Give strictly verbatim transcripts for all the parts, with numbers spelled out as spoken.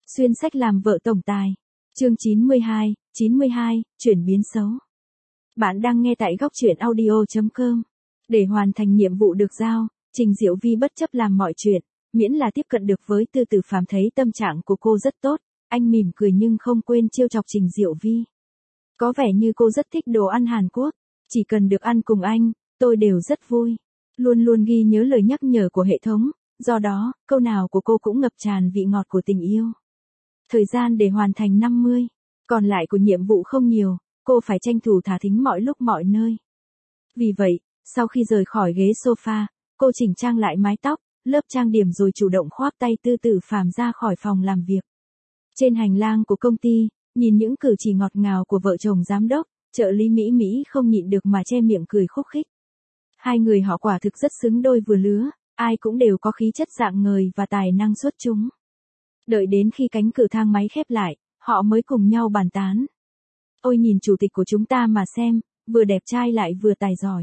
Xuyên sách làm vợ tổng tài. Chương chín mươi hai, chín mươi hai, chuyển biến xấu. Bạn đang nghe tại góc truyện audio chấm com. Để hoàn thành nhiệm vụ được giao, Trình Diệu Vi bất chấp làm mọi chuyện, miễn là tiếp cận được với Tư Tử Phàm. Thấy tâm trạng của cô rất tốt, anh mỉm cười nhưng không quên trêu chọc Trình Diệu Vi. Có vẻ như cô rất thích đồ ăn Hàn Quốc, chỉ cần được ăn cùng anh, tôi đều rất vui. Luôn luôn ghi nhớ lời nhắc nhở của hệ thống, do đó, câu nào của cô cũng ngập tràn vị ngọt của tình yêu. Thời gian để hoàn thành năm mươi, còn lại của nhiệm vụ không nhiều, cô phải tranh thủ thả thính mọi lúc mọi nơi. Vì vậy, sau khi rời khỏi ghế sofa, cô chỉnh trang lại mái tóc, lớp trang điểm rồi chủ động khoác tay Tư Tử Phàm ra khỏi phòng làm việc. Trên hành lang của công ty, nhìn những cử chỉ ngọt ngào của vợ chồng giám đốc, trợ lý Mỹ Mỹ không nhịn được mà che miệng cười khúc khích. Hai người họ quả thực rất xứng đôi vừa lứa, ai cũng đều có khí chất rạng ngời và tài năng xuất chúng. Đợi đến khi cánh cửa thang máy khép lại, họ mới cùng nhau bàn tán. Ôi nhìn chủ tịch của chúng ta mà xem, vừa đẹp trai lại vừa tài giỏi.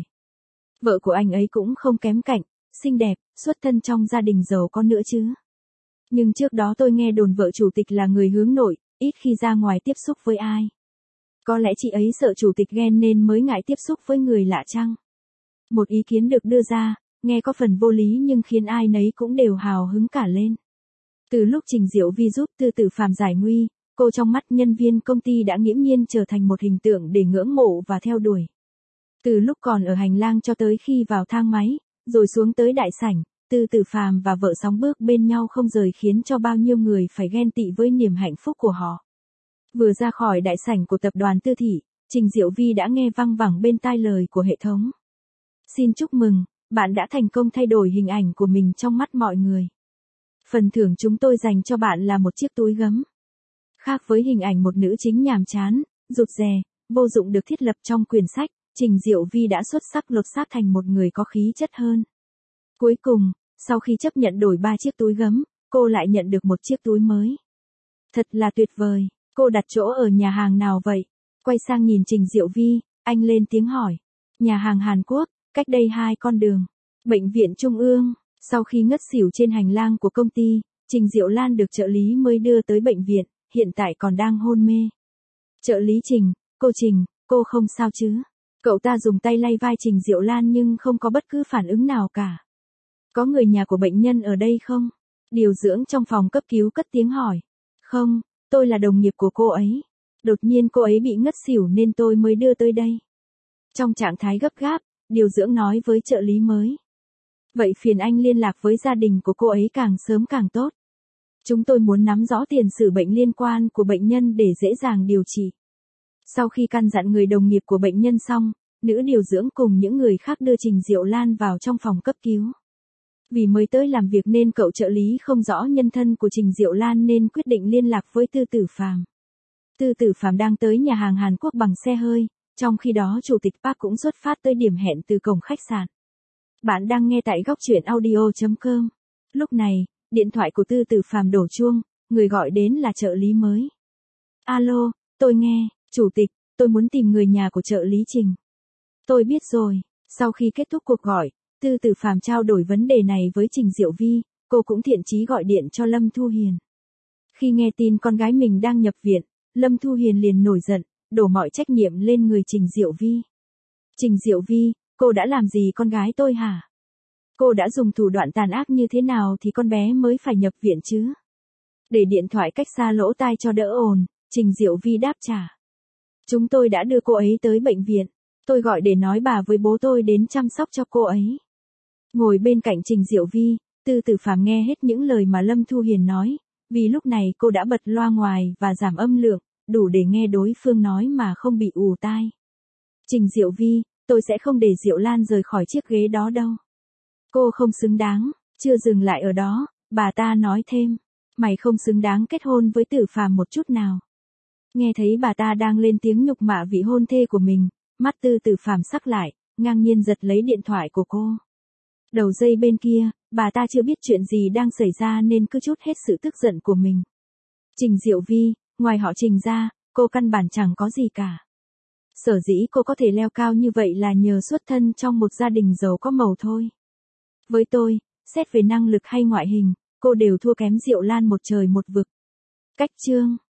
Vợ của anh ấy cũng không kém cạnh, xinh đẹp, xuất thân trong gia đình giàu có nữa chứ. Nhưng trước đó tôi nghe đồn vợ chủ tịch là người hướng nội, ít khi ra ngoài tiếp xúc với ai. Có lẽ chị ấy sợ chủ tịch ghen nên mới ngại tiếp xúc với người lạ chăng? Một ý kiến được đưa ra, nghe có phần vô lý nhưng khiến ai nấy cũng đều hào hứng cả lên. Từ lúc Trình Diệu Vi giúp Tư Tử Phàm giải nguy, cô trong mắt nhân viên công ty đã nghiễm nhiên trở thành một hình tượng để ngưỡng mộ và theo đuổi. Từ lúc còn ở hành lang cho tới khi vào thang máy, rồi xuống tới đại sảnh, Tư Tử Phàm và vợ sóng bước bên nhau không rời khiến cho bao nhiêu người phải ghen tị với niềm hạnh phúc của họ. Vừa ra khỏi đại sảnh của tập đoàn Tư Thị, Trình Diệu Vi đã nghe văng vẳng bên tai lời của hệ thống. Xin chúc mừng, bạn đã thành công thay đổi hình ảnh của mình trong mắt mọi người. Phần thưởng chúng tôi dành cho bạn là một chiếc túi gấm. Khác với hình ảnh một nữ chính nhàm chán, rụt rè, vô dụng được thiết lập trong quyển sách, Trình Diệu Vi đã xuất sắc lột xác thành một người có khí chất hơn. Cuối cùng, sau khi chấp nhận đổi ba chiếc túi gấm, cô lại nhận được một chiếc túi mới. Thật là tuyệt vời, cô đặt chỗ ở nhà hàng nào vậy? Quay sang nhìn Trình Diệu Vi, anh lên tiếng hỏi. Nhà hàng Hàn Quốc, cách đây hai con đường. Bệnh viện Trung ương. Sau khi ngất xỉu trên hành lang của công ty, Trình Diệu Lan được trợ lý mới đưa tới bệnh viện, hiện tại còn đang hôn mê. Trợ lý Trình, cô Trình, cô không sao chứ? Cậu ta dùng tay lay vai Trình Diệu Lan nhưng không có bất cứ phản ứng nào cả. Có người nhà của bệnh nhân ở đây không? Điều dưỡng trong phòng cấp cứu cất tiếng hỏi. Không, tôi là đồng nghiệp của cô ấy. Đột nhiên cô ấy bị ngất xỉu nên tôi mới đưa tới đây. Trong trạng thái gấp gáp, điều dưỡng nói với trợ lý mới. Vậy phiền anh liên lạc với gia đình của cô ấy càng sớm càng tốt. Chúng tôi muốn nắm rõ tiền sử bệnh liên quan của bệnh nhân để dễ dàng điều trị. Sau khi căn dặn người đồng nghiệp của bệnh nhân xong, nữ điều dưỡng cùng những người khác đưa Trình Diệu Lan vào trong phòng cấp cứu. Vì mới tới làm việc nên cậu trợ lý không rõ nhân thân của Trình Diệu Lan nên quyết định liên lạc với Tư Tử Phàm. Tư Tử Phàm đang tới nhà hàng Hàn Quốc bằng xe hơi, trong khi đó chủ tịch Park cũng xuất phát tới điểm hẹn từ cổng khách sạn. Bạn đang nghe tại góc truyện audio chấm com. Lúc này, điện thoại của Tư Tử Phàm đổ chuông, người gọi đến là trợ lý mới. Alo, tôi nghe, chủ tịch, tôi muốn tìm người nhà của trợ lý Trình. Tôi biết rồi. Sau khi kết thúc cuộc gọi, Tư Tử Phàm trao đổi vấn đề này với Trình Diệu Vi, cô cũng thiện chí gọi điện cho Lâm Thu Hiền. Khi nghe tin con gái mình đang nhập viện, Lâm Thu Hiền liền nổi giận, đổ mọi trách nhiệm lên người Trình Diệu Vi. Trình Diệu Vi, cô đã làm gì con gái tôi hả? Cô đã dùng thủ đoạn tàn ác như thế nào thì con bé mới phải nhập viện chứ? Để điện thoại cách xa lỗ tai cho đỡ ồn, Trình Diệu Vi đáp trả. Chúng tôi đã đưa cô ấy tới bệnh viện. Tôi gọi để nói bà với bố tôi đến chăm sóc cho cô ấy. Ngồi bên cạnh Trình Diệu Vi, Tư Tử Phàm nghe hết những lời mà Lâm Thu Hiền nói, vì lúc này cô đã bật loa ngoài và giảm âm lượng, đủ để nghe đối phương nói mà không bị ù tai. Trình Diệu Vi, tôi sẽ không để Diệu Lan rời khỏi chiếc ghế đó đâu. Cô không xứng đáng. Chưa dừng lại ở đó, bà ta nói thêm. Mày không xứng đáng kết hôn với Tử Phàm một chút nào. Nghe thấy bà ta đang lên tiếng nhục mạ vị hôn thê của mình, mắt Tư Tử Phàm sắc lại, ngang nhiên giật lấy điện thoại của cô. Đầu dây bên kia, bà ta chưa biết chuyện gì đang xảy ra nên cứ trút hết sự tức giận của mình. Trình Diệu Vi, ngoài họ Trình ra, cô căn bản chẳng có gì cả. Sở dĩ cô có thể leo cao như vậy là nhờ xuất thân trong một gia đình giàu có mầu thôi. Với tôi, xét về năng lực hay ngoại hình, cô đều thua kém Diệu Lan một trời một vực. Cách chương